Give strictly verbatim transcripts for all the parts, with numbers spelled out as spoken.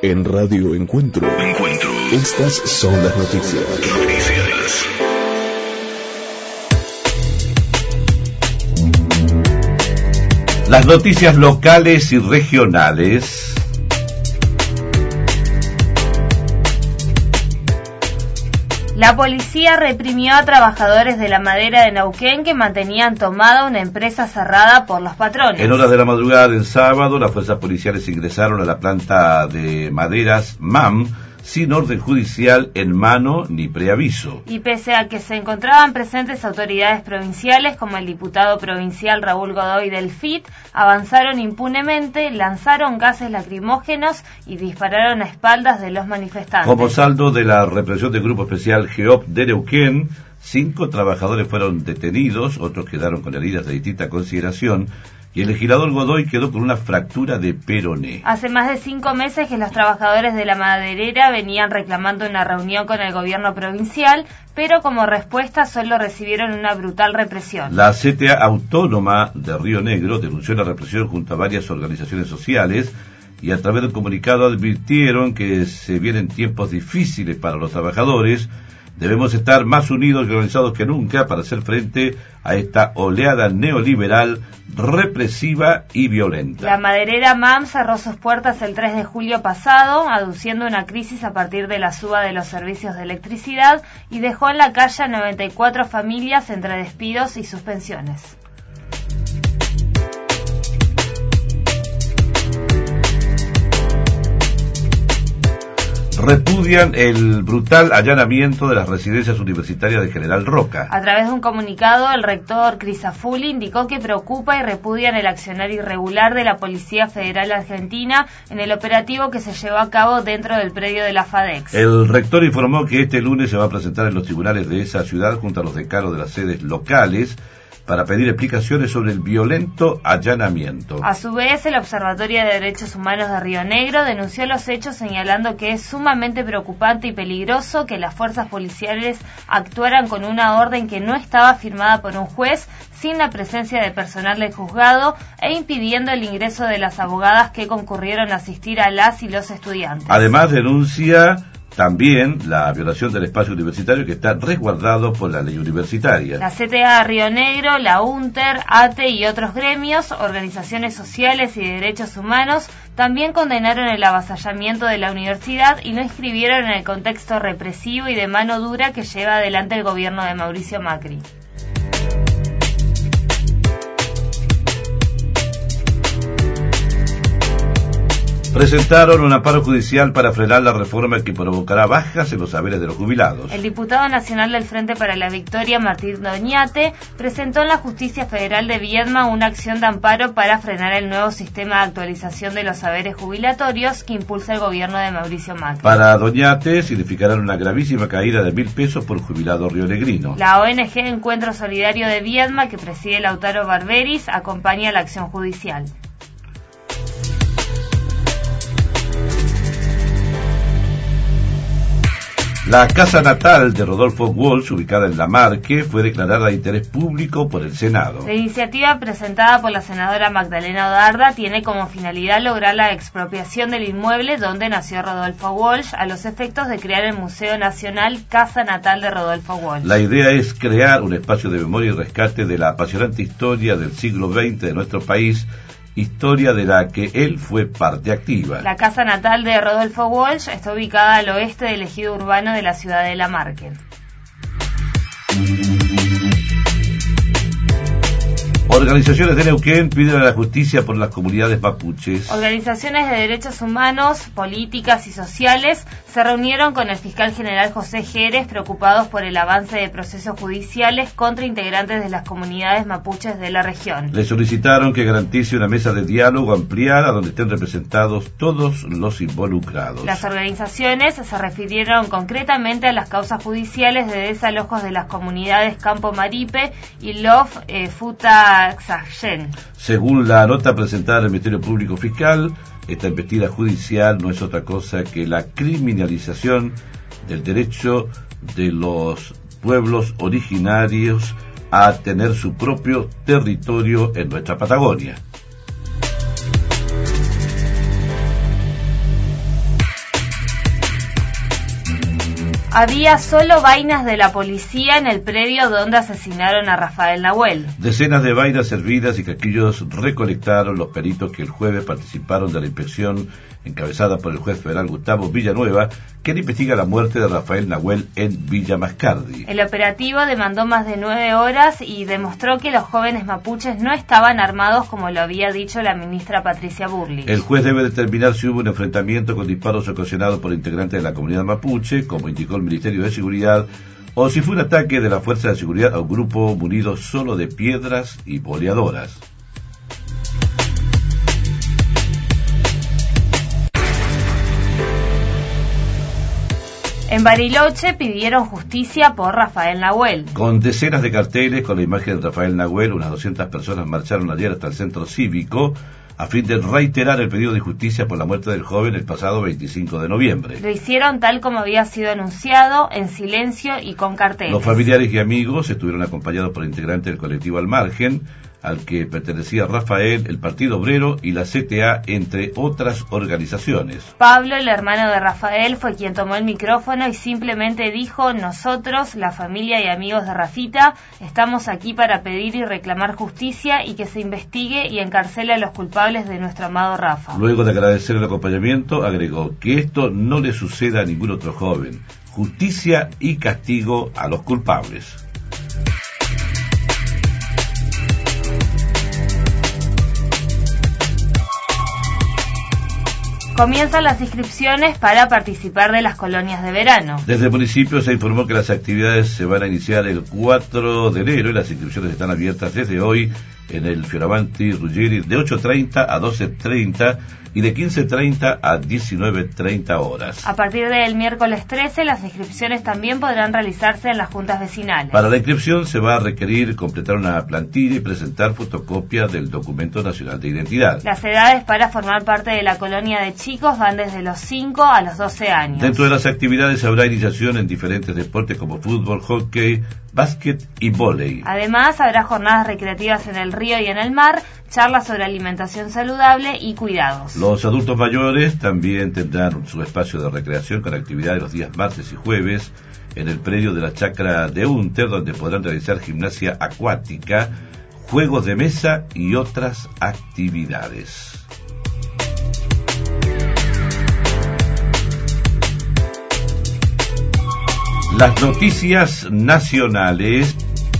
En Radio Encuentro. Encuentro. Estas son las noticias. Noticias. Las noticias locales y regionales. La policía reprimió a trabajadores de la madera de Neuquén que mantenían tomada una empresa cerrada por los patrones. En horas de la madrugada del sábado, las fuerzas policiales ingresaron a la planta de maderas M A M sin orden judicial en mano ni preaviso. Y pese a que se encontraban presentes autoridades provinciales como el diputado provincial Raúl Godoy del F I T, avanzaron impunemente, lanzaron gases lacrimógenos y dispararon a espaldas de los manifestantes. Como saldo de la represión del Grupo Especial GEOP de Neuquén, cinco trabajadores fueron detenidos, otros quedaron con heridas de distinta consideración, y el legislador Godoy quedó con una fractura de peroné. Hace más de cinco meses que los trabajadores de la maderera venían reclamando una reunión con el gobierno provincial, pero como respuesta solo recibieron una brutal represión. La C T A Autónoma de Río Negro denunció la represión junto a varias organizaciones sociales y a través del comunicado advirtieron que se vienen tiempos difíciles para los trabajadores. Debemos estar más unidos y organizados que nunca para hacer frente a esta oleada neoliberal, represiva y violenta. La maderera M A M cerró sus puertas el tres de julio pasado, aduciendo una crisis a partir de la suba de los servicios de electricidad, y dejó en la calle a noventa y cuatro familias entre despidos y suspensiones. Repudian el brutal allanamiento de las residencias universitarias de General Roca. A través de un comunicado, el rector Crisafulli indicó que preocupa y repudian el accionar irregular de la Policía Federal Argentina en el operativo que se llevó a cabo dentro del predio de la FADEX. El rector informó que este lunes se va a presentar en los tribunales de esa ciudad junto a los decanos de las sedes locales para pedir explicaciones sobre el violento allanamiento. A su vez, el Observatorio de Derechos Humanos de Río Negro denunció los hechos señalando que es sumamente preocupante y peligroso que las fuerzas policiales actuaran con una orden que no estaba firmada por un juez, sin la presencia de personal del juzgado e impidiendo el ingreso de las abogadas que concurrieron a asistir a las y los estudiantes. Además, denuncia también la violación del espacio universitario que está resguardado por la ley universitaria. La C T A Río Negro, la UNTER, A T E y otros gremios, organizaciones sociales y de derechos humanos también condenaron el avasallamiento de la universidad y lo inscribieron en el contexto represivo y de mano dura que lleva adelante el gobierno de Mauricio Macri. Presentaron un amparo judicial para frenar la reforma que provocará bajas en los saberes de los jubilados. El diputado nacional del Frente para la Victoria, Martín Doñate, presentó en la Justicia Federal de Viedma una acción de amparo para frenar el nuevo sistema de actualización de los saberes jubilatorios que impulsa el gobierno de Mauricio Macri. Para Doñate significará una gravísima caída de mil pesos por jubilado rionegrino. La O N G Encuentro Solidario de Viedma, que preside Lautaro Barberis, acompaña la acción judicial. La casa natal de Rodolfo Walsh, ubicada en La Marque, fue declarada de interés público por el Senado. La iniciativa presentada por la senadora Magdalena Odarda tiene como finalidad lograr la expropiación del inmueble donde nació Rodolfo Walsh a los efectos de crear el Museo Nacional Casa Natal de Rodolfo Walsh. La idea es crear un espacio de memoria y rescate de la apasionante historia del siglo veinte de nuestro país, historia de la que él fue parte activa. La casa natal de Rodolfo Walsh está ubicada al oeste del ejido urbano de la ciudad de La Marque. Organizaciones de Neuquén piden a la justicia por las comunidades mapuches. Organizaciones de derechos humanos, políticas y sociales se reunieron con el fiscal general José Jerez, preocupados por el avance de procesos judiciales contra integrantes de las comunidades mapuches de la región. Le solicitaron que garantice una mesa de diálogo ampliada donde estén representados todos los involucrados. Las organizaciones se refirieron concretamente a las causas judiciales de desalojos de las comunidades Campo Maripe y Lof eh, Futa Xayen. Según la nota presentada al Ministerio Público Fiscal, esta embestida judicial no es otra cosa que la criminalización del derecho de los pueblos originarios a tener su propio territorio en nuestra Patagonia. Había solo vainas de la policía en el predio donde asesinaron a Rafael Nahuel. Decenas de vainas servidas y casquillos recolectaron los peritos que el jueves participaron de la inspección encabezada por el juez federal Gustavo Villanueva, quien investiga la muerte de Rafael Nahuel en Villa Mascardi. El operativo demandó más de nueve horas y demostró que los jóvenes mapuches no estaban armados como lo había dicho la ministra Patricia Bullrich. El juez debe determinar si hubo un enfrentamiento con disparos ocasionados por integrantes de la comunidad mapuche, como indicó el Ministerio de Seguridad, o si fue un ataque de la Fuerza de Seguridad a un grupo munido solo de piedras y boleadoras. En Bariloche pidieron justicia por Rafael Nahuel. Con decenas de carteles con la imagen de Rafael Nahuel, unas doscientas personas marcharon ayer hasta el centro cívico a fin de reiterar el pedido de justicia por la muerte del joven el pasado veinticinco de noviembre. Lo hicieron tal como había sido anunciado, en silencio y con carteles. Los familiares y amigos estuvieron acompañados por integrantes del colectivo Al Margen, al que pertenecía Rafael, el Partido Obrero y la C T A, entre otras organizaciones. Pablo, el hermano de Rafael, fue quien tomó el micrófono y simplemente dijo: nosotros, la familia y amigos de Rafita, estamos aquí para pedir y reclamar justicia y que se investigue y encarcele a los culpables de nuestro amado Rafa. Luego de agradecer el acompañamiento, agregó que esto no le suceda a ningún otro joven. Justicia y castigo a los culpables. Comienzan las inscripciones para participar de las colonias de verano. Desde el municipio se informó que las actividades se van a iniciar el cuatro de enero y las inscripciones están abiertas desde hoy en el Fioravanti Ruggeri de ocho treinta a doce treinta y de quince treinta a diecinueve treinta horas. A partir del miércoles trece, las inscripciones también podrán realizarse en las juntas vecinales. Para la inscripción se va a requerir completar una plantilla y presentar fotocopia del documento nacional de identidad. Las edades para formar parte de la colonia de chicos van desde los cinco a los doce años. Dentro de las actividades habrá iniciación en diferentes deportes como fútbol, hockey, básquet y vóley. Además, habrá jornadas recreativas en el río y en el mar, charlas sobre alimentación saludable y cuidados. Los adultos mayores también tendrán su espacio de recreación con actividades los días martes y jueves en el predio de la chacra de Unter, donde podrán realizar gimnasia acuática, juegos de mesa y otras actividades. Las noticias nacionales.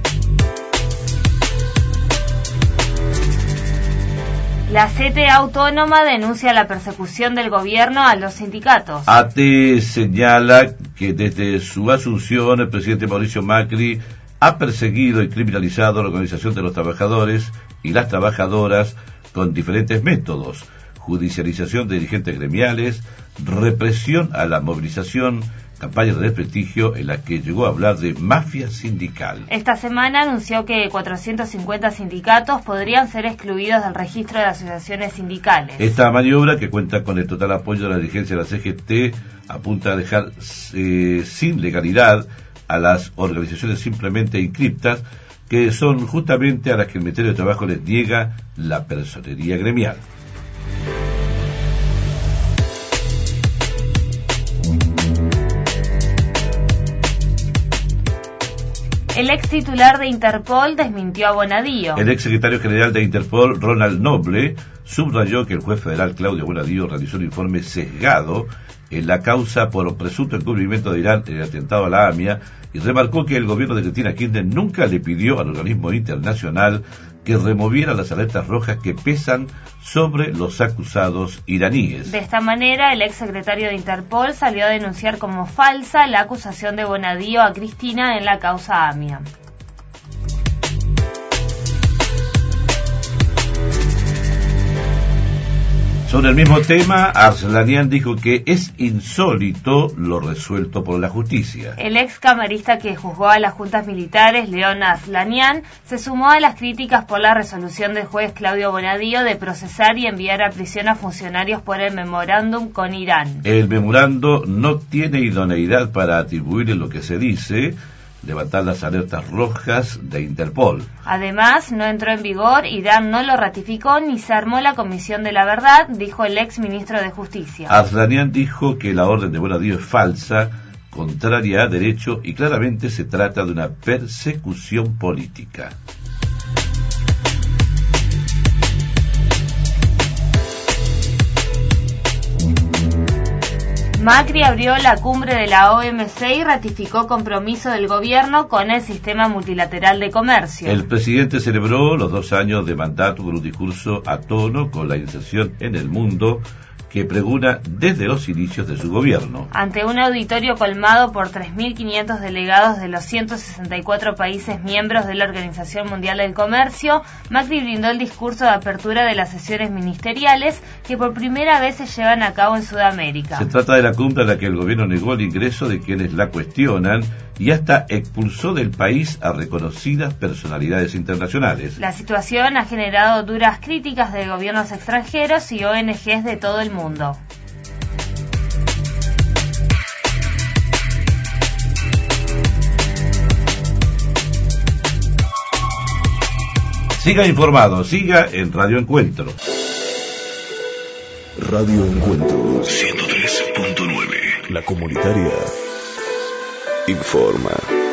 La C T A Autónoma denuncia la persecución del gobierno a los sindicatos. A T señala que desde su asunción el presidente Mauricio Macri ha perseguido y criminalizado a la Organización de los Trabajadores y las Trabajadoras con diferentes métodos: judicialización de dirigentes gremiales, represión a la movilización, campaña de desprestigio en la que llegó a hablar de mafia sindical. Esta semana anunció que cuatrocientos cincuenta sindicatos podrían ser excluidos del registro de asociaciones sindicales. Esta maniobra, que cuenta con el total apoyo de la dirigencia de la C G T, apunta a dejar eh, sin legalidad a las organizaciones simplemente inscriptas, que son justamente a las que el Ministerio de Trabajo les niega la personería gremial. El ex titular de Interpol desmintió a Bonadío. El ex secretario general de Interpol, Ronald Noble, subrayó que el juez federal Claudio Bonadío realizó un informe sesgado en la causa por presunto encubrimiento de Irán en el atentado a la AMIA y remarcó que el gobierno de Cristina Kirchner nunca le pidió al organismo internacional que removiera las alertas rojas que pesan sobre los acusados iraníes. De esta manera, el ex secretario de Interpol salió a denunciar como falsa la acusación de Bonadío a Cristina en la causa AMIA. Sobre el mismo tema, Arslanian dijo que es insólito lo resuelto por la justicia. El ex camarista que juzgó a las juntas militares, León Arslanian, se sumó a las críticas por la resolución del juez Claudio Bonadío de procesar y enviar a prisión a funcionarios por el memorándum con Irán. El memorando no tiene idoneidad para atribuirle lo que se dice, levantar las alertas rojas de Interpol. Además, no entró en vigor, Irán no lo ratificó ni se armó la Comisión de la Verdad, dijo el ex ministro de Justicia. Arslanian dijo que la orden de Bonadío es falsa contraria a derecho y claramente se trata de una persecución política. Macri abrió la cumbre de la O M C y ratificó compromiso del gobierno con el sistema multilateral de comercio. El presidente celebró los dos años de mandato con un discurso a tono con la inserción en el mundo que pregona desde los inicios de su gobierno. Ante un auditorio colmado por tres mil quinientos delegados de los ciento sesenta y cuatro países miembros de la Organización Mundial del Comercio, Macri brindó el discurso de apertura de las sesiones ministeriales que por primera vez se llevan a cabo en Sudamérica. Se trata de la cumbre en la que el gobierno negó el ingreso de quienes la cuestionan y hasta expulsó del país a reconocidas personalidades internacionales. La situación ha generado duras críticas de gobiernos extranjeros y O N Ges de todo el mundo. Siga informado, siga en Radio Encuentro. Radio Encuentro ciento tres punto nueve. La comunitaria informa.